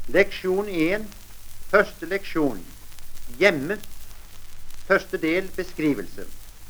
Leksjon 1, første leksjon, hjemme, første del, beskrivelse.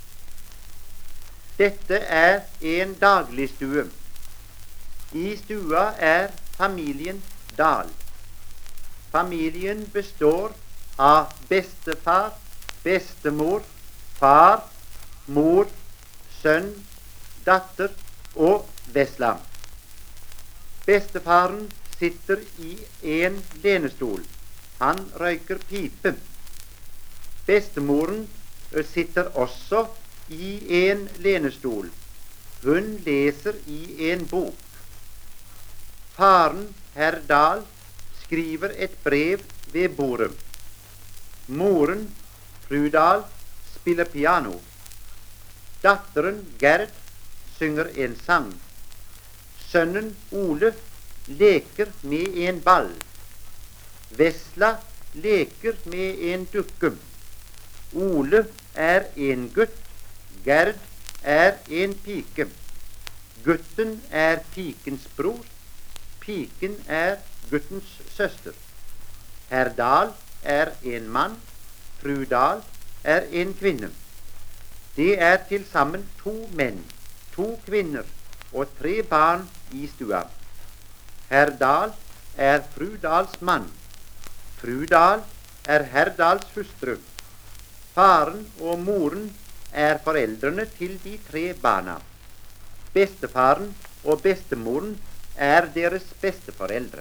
Dette er en dagligstue. I stua er familien Dahl. Familien består av bestefar, bestemor, far, mor, sønn, datter og vesla. Bestefaren sitter i en lenestol. Han røyker pipe. Bestemoren sitter også i en lenestol. Hun leser i en bok. Faren, herr Dahl, skriver et brev ved bordet. Moren, fru Dahl, spiller piano. Datteren, Gerd, synger en sang. Sønnen, Ole, leker med en ball. Vesla leker med en dukke. Ole er en gutt. Gerd er en pike. Gutten er pikens bror. Piken er guttens søster. Herr Dahl er en mann. Fru Dahl er en kvinne. Det er til sammen 2 menn, 2 kvinner og 3 barn i stua. Herr Dahl er fru Dahls mann. Fru Dahl er herr Dahls hustru. Faren og moren er foreldrene til de 3 barna. Bestefaren og bestemoren er deres besteforeldre.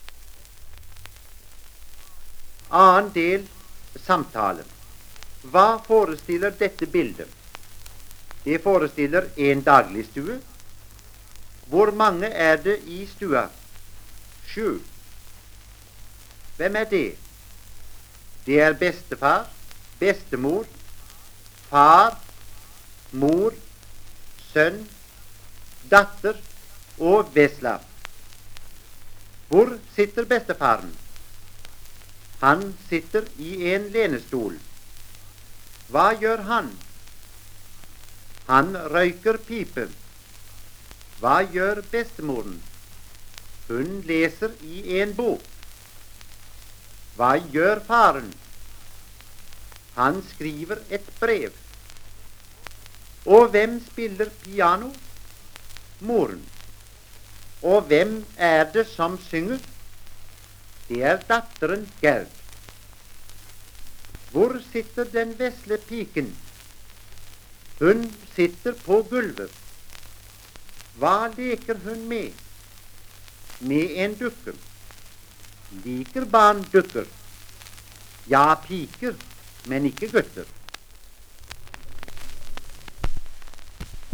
Annen del, samtale. Hva forestiller dette bildet? Det forestiller en dagligstue. Hvor mange er det i stua? 7. Hvem er det? Det er bestefar, bestemor, far, mor, sønn, datter og vesla. Hvor sitter bestefaren? Han sitter i en lenestol. Hva gjør han? Han røyker pipe. Hva gjør bestemoren? Hun leser i en bok. Hva gjør faren? Han skriver et brev. Og hvem spiller piano? Moren. Og hvem er det som synger? Det er datteren Gerd. Hvor sitter den vesle piken? Hun sitter på gulvet. Hva leker hun med? Med en dukke. Liker barn dukker? Ja, piker, men ikke gutter.